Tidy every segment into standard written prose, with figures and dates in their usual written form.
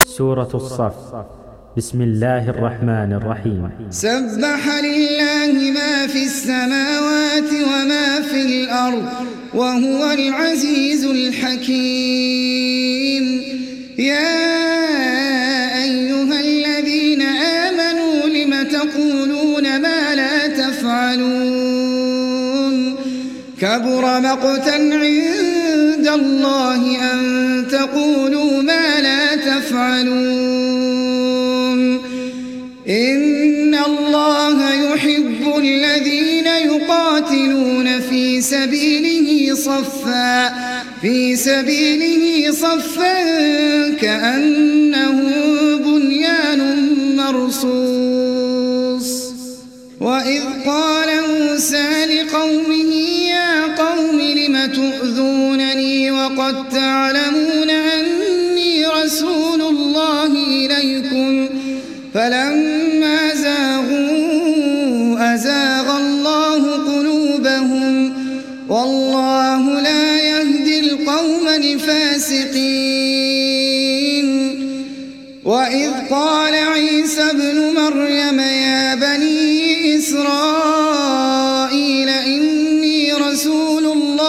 سورة الصف. بسم الله الرحمن الرحيم. سبح لله ما في السماوات وما في الأرض وهو العزيز الحكيم. يا أيها الذين آمنوا لم تقولون ما لا تفعلون كبر مقتا عند الله أن تقولوا ما لا تفعلون. إن الله يحب الذين يقاتلون في سبيله صفا كأنه بنيان مرصوص. وإذ قال موسى لقومه يا قوم لم تؤذونني وقد تعلمون أني رسول الله إليكم فلما زاغوا أزاغ الله قلوبهم والله لا يهدي القوم الفاسقين. وإذ قال عيسى ابن مريم يا بني إسرائيل إني رسول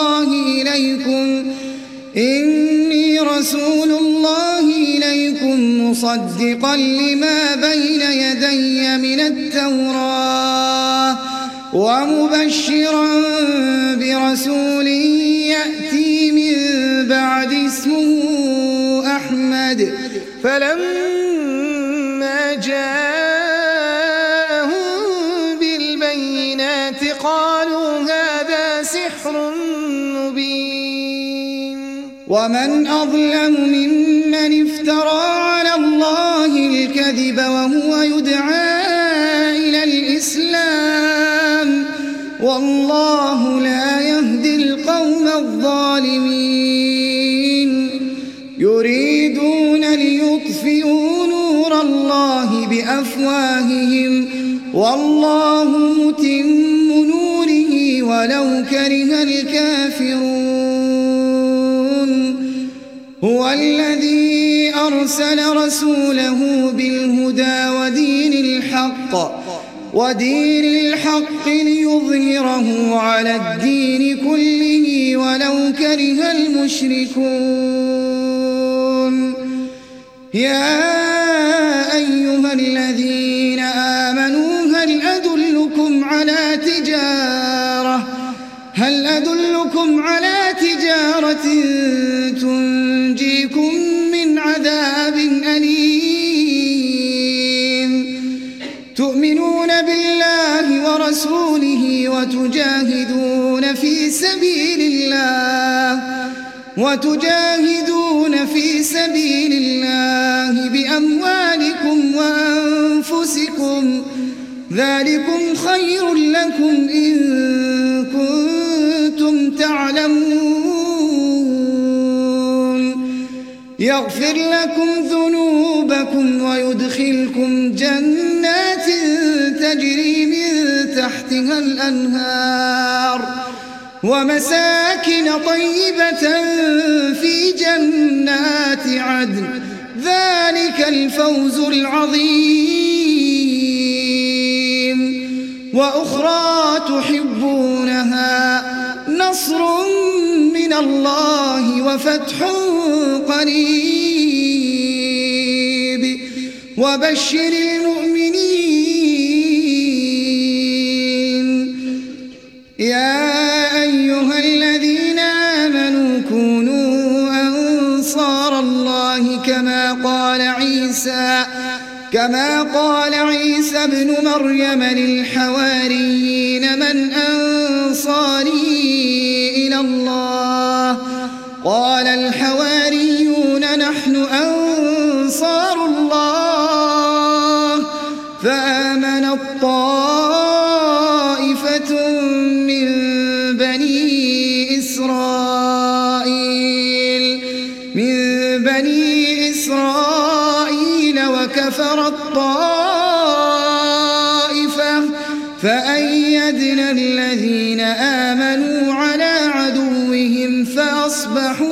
الله إليكم مصدقا لما بين يدي من التوراة ومبشرا برسول يأتي من بعد اسمه أحمد. فلما جاءهم بالبينات قالوا هذا سحر مبين. ومن أظلم ممن افترى على الله الكذب وهو يدعى إلى الإسلام والله لا يهدي القوم الظالمين. يريدون ليطفئوا نور الله بأفواههم والله متم نوره ولو كره الكافرون. هو الذي أرسل رسوله بالهدى ودين الحق ليظهره على الدين كله ولو كره المشركون. يا أيها الذين آمنوا هل أدلكم على تجارة تنجيكم من عذاب أليم تؤمنون بالله ورسوله وتجاهدون في سبيل الله بأموالكم وأنفسكم ذلكم خير لكم إن كنتم تعلمون. يغفر لكم ذنوبكم ويدخلكم جنات تجري من تحتها الأنهار ومساكن طيبة في جنات عدن ذلك الفوز العظيم. وأخرى تحبونها نصر من الله وفتح قريب وبشر المؤمنين. يا أيها الذين آمنوا كونوا أنصار الله كما قال عيسى ابن مريم للحواريين من أنصاري إلى الله قال الحواريون نحن أنصار الله. فآمنت طائفة من بني إسرائيل وكفرت طائفة فأيدنا الذين آمنوا على عدوهم فأصبحوا